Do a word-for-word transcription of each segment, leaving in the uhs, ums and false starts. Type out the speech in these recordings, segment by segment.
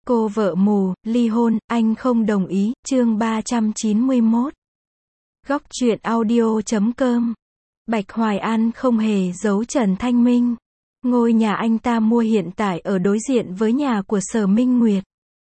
Cô vợ mù, ly hôn, anh không đồng ý, chương ba trăm chín mươi mốt. Góc truyện audio chấm com. Bạch Hoài An không hề giấu Trần Thanh Minh. Ngôi nhà anh ta mua hiện tại ở đối diện với nhà của Sở Minh Nguyệt.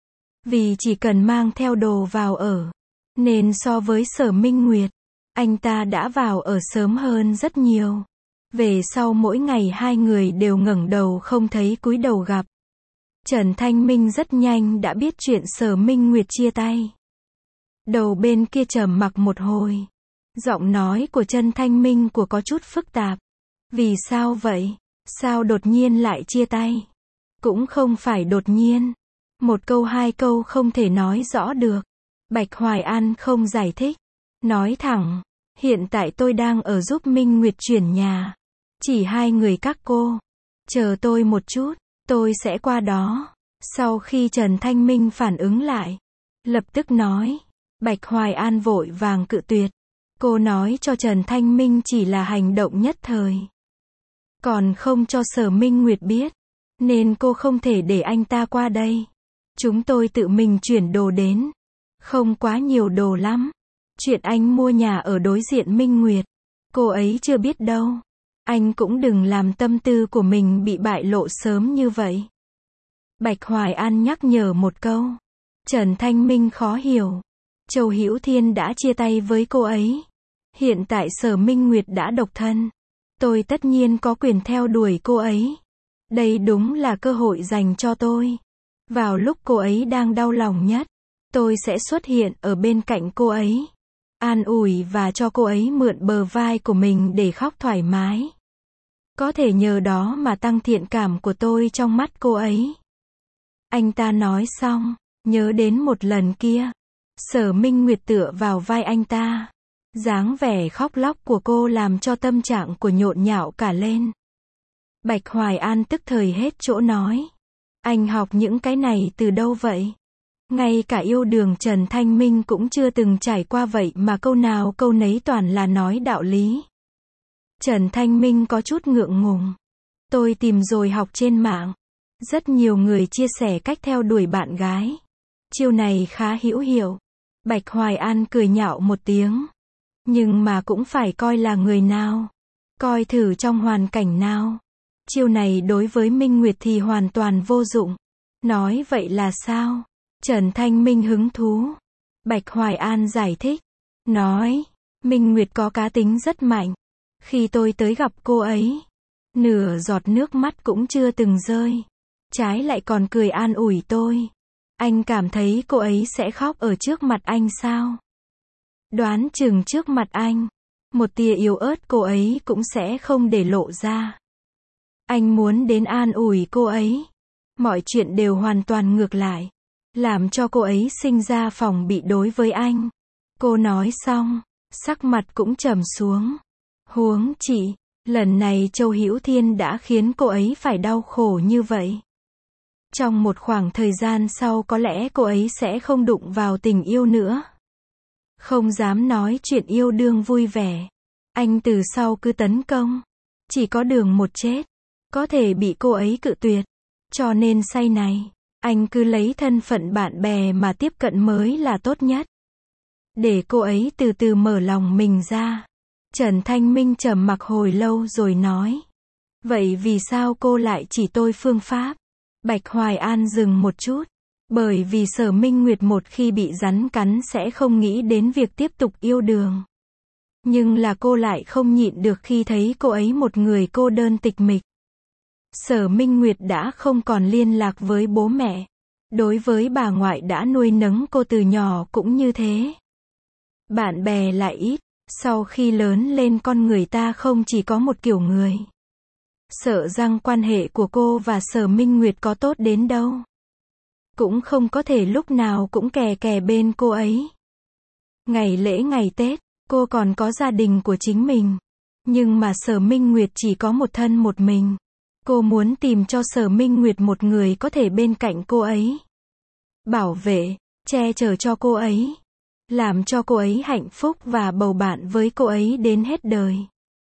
Vì chỉ cần mang theo đồ vào ở, nên so với Sở Minh Nguyệt, anh ta đã vào ở sớm hơn rất nhiều. Về sau mỗi ngày hai người đều ngẩng đầu không thấy cúi đầu gặp. Trần Thanh Minh rất nhanh đã biết chuyện Sở Minh Nguyệt chia tay. Đầu bên kia trầm mặc một hồi. Giọng nói của Trần Thanh Minh của có chút phức tạp. Vì sao vậy? Sao đột nhiên lại chia tay? Cũng không phải đột nhiên. Một câu hai câu không thể nói rõ được. Bạch Hoài An không giải thích. Nói thẳng, hiện tại tôi đang ở giúp Minh Nguyệt chuyển nhà. Chỉ hai người các cô. Chờ tôi một chút, tôi sẽ qua đó. Sau khi Trần Thanh Minh phản ứng lại, lập tức nói. Bạch Hoài An vội vàng cự tuyệt. Cô nói cho Trần Thanh Minh chỉ là hành động nhất thời. Còn không cho Sở Minh Nguyệt biết. Nên cô không thể để anh ta qua đây. Chúng tôi tự mình chuyển đồ đến. Không quá nhiều đồ lắm. Chuyện anh mua nhà ở đối diện Minh Nguyệt, cô ấy chưa biết đâu. Anh cũng đừng làm tâm tư của mình bị bại lộ sớm như vậy. Bạch Hoài An nhắc nhở một câu. Trần Thanh Minh khó hiểu. Châu Hữu Thiên đã chia tay với cô ấy. Hiện tại Sở Minh Nguyệt đã độc thân. Tôi tất nhiên có quyền theo đuổi cô ấy. Đây đúng là cơ hội dành cho tôi. Vào lúc cô ấy đang đau lòng nhất, tôi sẽ xuất hiện ở bên cạnh cô ấy. An ủi và cho cô ấy mượn bờ vai của mình để khóc thoải mái. Có thể nhờ đó mà tăng thiện cảm của tôi trong mắt cô ấy. Anh ta nói xong, nhớ đến một lần kia. Sở Minh Nguyệt tựa vào vai anh ta. Dáng vẻ khóc lóc của cô làm cho tâm trạng của nhộn nhạo cả lên. Bạch Hoài An tức thời hết chỗ nói. Anh học những cái này từ đâu vậy? Ngay cả yêu đương Trần Thanh Minh cũng chưa từng trải qua vậy mà câu nào câu nấy toàn là nói đạo lý. Trần Thanh Minh có chút ngượng ngùng. Tôi tìm rồi học trên mạng. Rất nhiều người chia sẻ cách theo đuổi bạn gái. Chiêu này khá hữu hiệu. Bạch Hoài An cười nhạo một tiếng. Nhưng mà cũng phải coi là người nào. Coi thử trong hoàn cảnh nào. Chiêu này đối với Minh Nguyệt thì hoàn toàn vô dụng. Nói vậy là sao? Trần Thanh Minh hứng thú. Bạch Hoài An giải thích. Nói, Minh Nguyệt có cá tính rất mạnh. Khi tôi tới gặp cô ấy, nửa giọt nước mắt cũng chưa từng rơi. Trái lại còn cười an ủi tôi. Anh cảm thấy cô ấy sẽ khóc ở trước mặt anh sao? Đoán chừng trước mặt anh, một tia yếu ớt cô ấy cũng sẽ không để lộ ra. Anh muốn đến an ủi cô ấy. Mọi chuyện đều hoàn toàn ngược lại. Làm cho cô ấy sinh ra phòng bị đối với anh. Cô nói xong, sắc mặt cũng trầm xuống. Huống chị, lần này Châu Hữu Thiên đã khiến cô ấy phải đau khổ như vậy. Trong một khoảng thời gian sau có lẽ cô ấy sẽ không đụng vào tình yêu nữa. Không dám nói chuyện yêu đương vui vẻ. Anh từ sau cứ tấn công. Chỉ có đường một chết. Có thể bị cô ấy cự tuyệt. Cho nên say này, anh cứ lấy thân phận bạn bè mà tiếp cận mới là tốt nhất. Để cô ấy từ từ mở lòng mình ra. Trần Thanh Minh trầm mặc hồi lâu rồi nói. Vậy vì sao cô lại chỉ tôi phương pháp? Bạch Hoài An dừng một chút. Bởi vì Sở Minh Nguyệt một khi bị rắn cắn sẽ không nghĩ đến việc tiếp tục yêu đương. Nhưng là cô lại không nhịn được khi thấy cô ấy một người cô đơn tịch mịch. Sở Minh Nguyệt đã không còn liên lạc với bố mẹ. Đối với bà ngoại đã nuôi nấng cô từ nhỏ cũng như thế. Bạn bè lại ít. Sau khi lớn lên con người ta không chỉ có một kiểu người. Sợ rằng quan hệ của cô và Sở Minh Nguyệt có tốt đến đâu. Cũng không có thể lúc nào cũng kè kè bên cô ấy. Ngày lễ ngày Tết, cô còn có gia đình của chính mình. Nhưng mà Sở Minh Nguyệt chỉ có một thân một mình. Cô muốn tìm cho Sở Minh Nguyệt một người có thể bên cạnh cô ấy. Bảo vệ, che chở cho cô ấy. Làm cho cô ấy hạnh phúc và bầu bạn với cô ấy đến hết đời.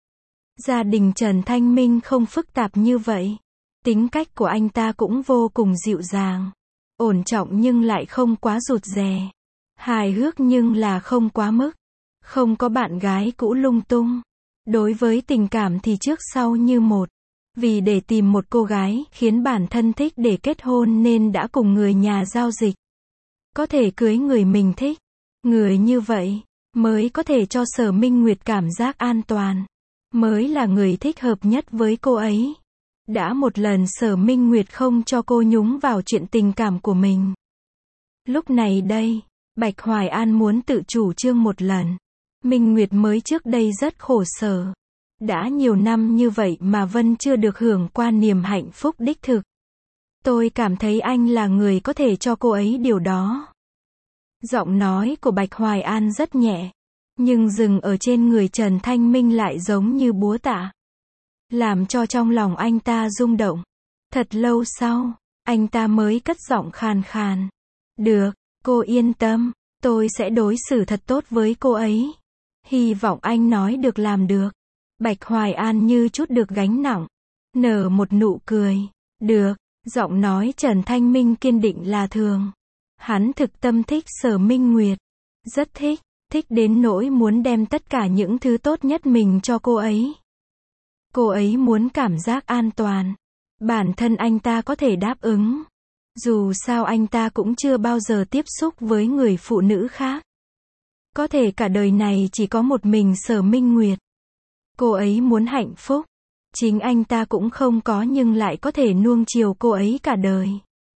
Gia đình Trần Thanh Minh không phức tạp như vậy. Tính cách của anh ta cũng vô cùng dịu dàng. ổn trọng nhưng lại không quá rụt rè, hài hước nhưng là không quá mức, không có bạn gái cũ lung tung. Đối với tình cảm thì trước sau như một. Vì để tìm một cô gái khiến bản thân thích để kết hôn nên đã cùng người nhà giao dịch. Có thể cưới người mình thích. Người như vậy mới có thể cho Sở Minh Nguyệt cảm giác an toàn. Mới là người thích hợp nhất với cô ấy. Đã một lần Sở Minh Nguyệt không cho cô nhúng vào chuyện tình cảm của mình. Lúc này đây, Bạch Hoài An muốn tự chủ trương một lần. Minh Nguyệt mới trước đây rất khổ sở. Đã nhiều năm như vậy mà Vân chưa được hưởng qua niềm hạnh phúc đích thực. Tôi cảm thấy anh là người có thể cho cô ấy điều đó. Giọng nói của Bạch Hoài An rất nhẹ, nhưng dừng ở trên người Trần Thanh Minh lại giống như búa tạ. Làm cho trong lòng anh ta rung động. Thật lâu sau, anh ta mới cất giọng khàn khàn. Được, cô yên tâm, tôi sẽ đối xử thật tốt với cô ấy. Hy vọng anh nói được làm được. Bạch Hoài An như chút được gánh nặng, nở một nụ cười. Được, giọng nói Trần Thanh Minh kiên định là thường. Hắn thực tâm thích Sở Minh Nguyệt. Rất thích, thích đến nỗi muốn đem tất cả những thứ tốt nhất mình cho cô ấy. Cô ấy muốn cảm giác an toàn. Bản thân anh ta có thể đáp ứng. Dù sao anh ta cũng chưa bao giờ tiếp xúc với người phụ nữ khác. Có thể cả đời này chỉ có một mình Sở Minh Nguyệt. Cô ấy muốn hạnh phúc. Chính anh ta cũng không có nhưng lại có thể nuông chiều cô ấy cả đời.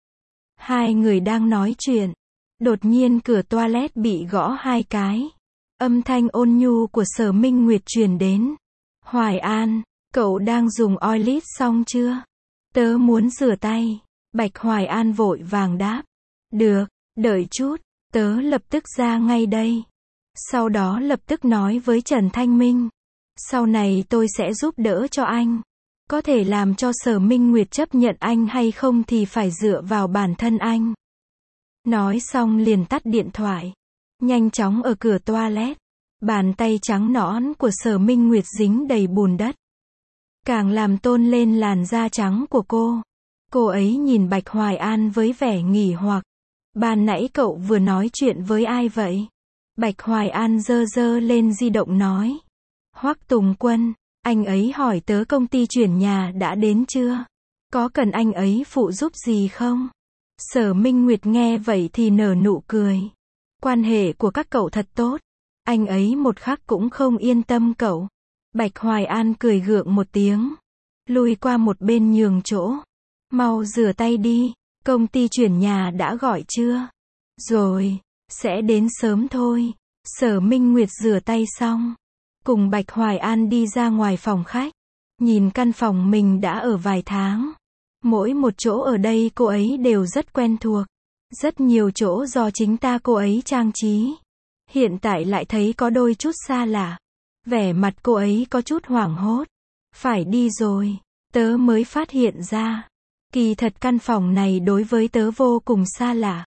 Hai người đang nói chuyện. Đột nhiên cửa toilet bị gõ hai cái. Âm thanh ôn nhu của Sở Minh Nguyệt truyền đến. Hoài An, cậu đang dùng oilit xong chưa? Tớ muốn rửa tay. Bạch Hoài An vội vàng đáp. Được, đợi chút, tớ lập tức ra ngay đây. Sau đó lập tức nói với Trần Thanh Minh. Sau này tôi sẽ giúp đỡ cho anh. Có thể làm cho Sở Minh Nguyệt chấp nhận anh hay không thì phải dựa vào bản thân anh. Nói xong liền tắt điện thoại. Nhanh chóng ở cửa toilet. Bàn tay trắng nõn của Sở Minh Nguyệt dính đầy bùn đất. Càng làm tôn lên làn da trắng của cô. Cô ấy nhìn Bạch Hoài An với vẻ nghỉ hoặc. Ban nãy cậu vừa nói chuyện với ai vậy? Bạch Hoài An giơ giơ lên di động nói. Hoắc Tùng Quân, anh ấy hỏi tớ công ty chuyển nhà đã đến chưa? Có cần anh ấy phụ giúp gì không? Sở Minh Nguyệt nghe vậy thì nở nụ cười. Quan hệ của các cậu thật tốt. Anh ấy một khắc cũng không yên tâm cậu. Bạch Hoài An cười gượng một tiếng. Lùi qua một bên nhường chỗ. Mau rửa tay đi. Công ty chuyển nhà đã gọi chưa? Rồi, sẽ đến sớm thôi. Sở Minh Nguyệt rửa tay xong. Cùng Bạch Hoài An đi ra ngoài phòng khách. Nhìn căn phòng mình đã ở vài tháng. Mỗi một chỗ ở đây cô ấy đều rất quen thuộc. Rất nhiều chỗ do chính ta cô ấy trang trí. Hiện tại lại thấy có đôi chút xa lạ. Vẻ mặt cô ấy có chút hoảng hốt. Phải đi rồi. Tớ mới phát hiện ra. Kỳ thật căn phòng này đối với tớ vô cùng xa lạ.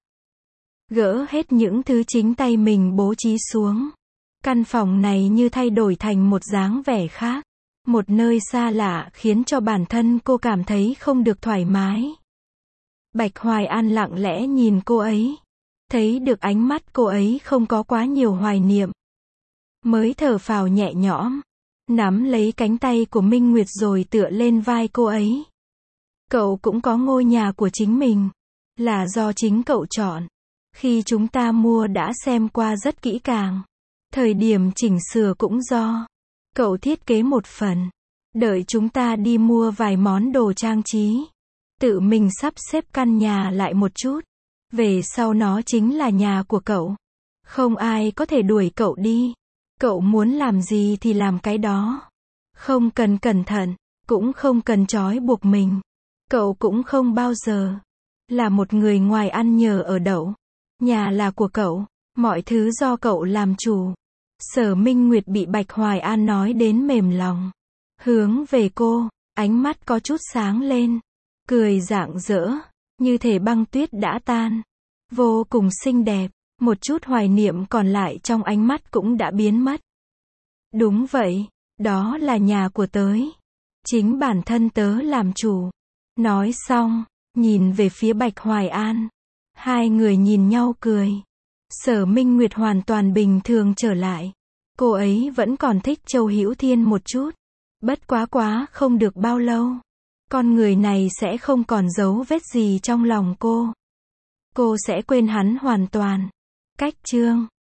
Gỡ hết những thứ chính tay mình bố trí xuống. Căn phòng này như thay đổi thành một dáng vẻ khác. Một nơi xa lạ khiến cho bản thân cô cảm thấy không được thoải mái. Bạch Hoài An lặng lẽ nhìn cô ấy. Thấy được ánh mắt cô ấy không có quá nhiều hoài niệm. Mới thở phào nhẹ nhõm. Nắm lấy cánh tay của Minh Nguyệt rồi tựa lên vai cô ấy. Cậu cũng có ngôi nhà của chính mình. Là do chính cậu chọn. Khi chúng ta mua đã xem qua rất kỹ càng. Thời điểm chỉnh sửa cũng do cậu thiết kế một phần. Đợi chúng ta đi mua vài món đồ trang trí. Tự mình sắp xếp căn nhà lại một chút. Về sau nó chính là nhà của cậu. Không ai có thể đuổi cậu đi. Cậu muốn làm gì thì làm cái đó. Không cần cẩn thận. Cũng không cần trói buộc mình. Cậu cũng không bao giờ là một người ngoài ăn nhờ ở đậu. Nhà là của cậu. Mọi thứ do cậu làm chủ. Sở Minh Nguyệt bị Bạch Hoài An nói đến mềm lòng. Hướng về cô, ánh mắt có chút sáng lên. Cười rạng rỡ, như thể băng tuyết đã tan. Vô cùng xinh đẹp, một chút hoài niệm còn lại trong ánh mắt cũng đã biến mất. Đúng vậy, đó là nhà của tớ. Chính bản thân tớ làm chủ. Nói xong, nhìn về phía Bạch Hoài An. Hai người nhìn nhau cười. Sở Minh Nguyệt hoàn toàn bình thường trở lại. Cô ấy vẫn còn thích Châu Hữu Thiên một chút. Bất quá quá không được bao lâu. Con người này sẽ không còn dấu vết gì trong lòng cô. Cô sẽ quên hắn hoàn toàn. Cách chương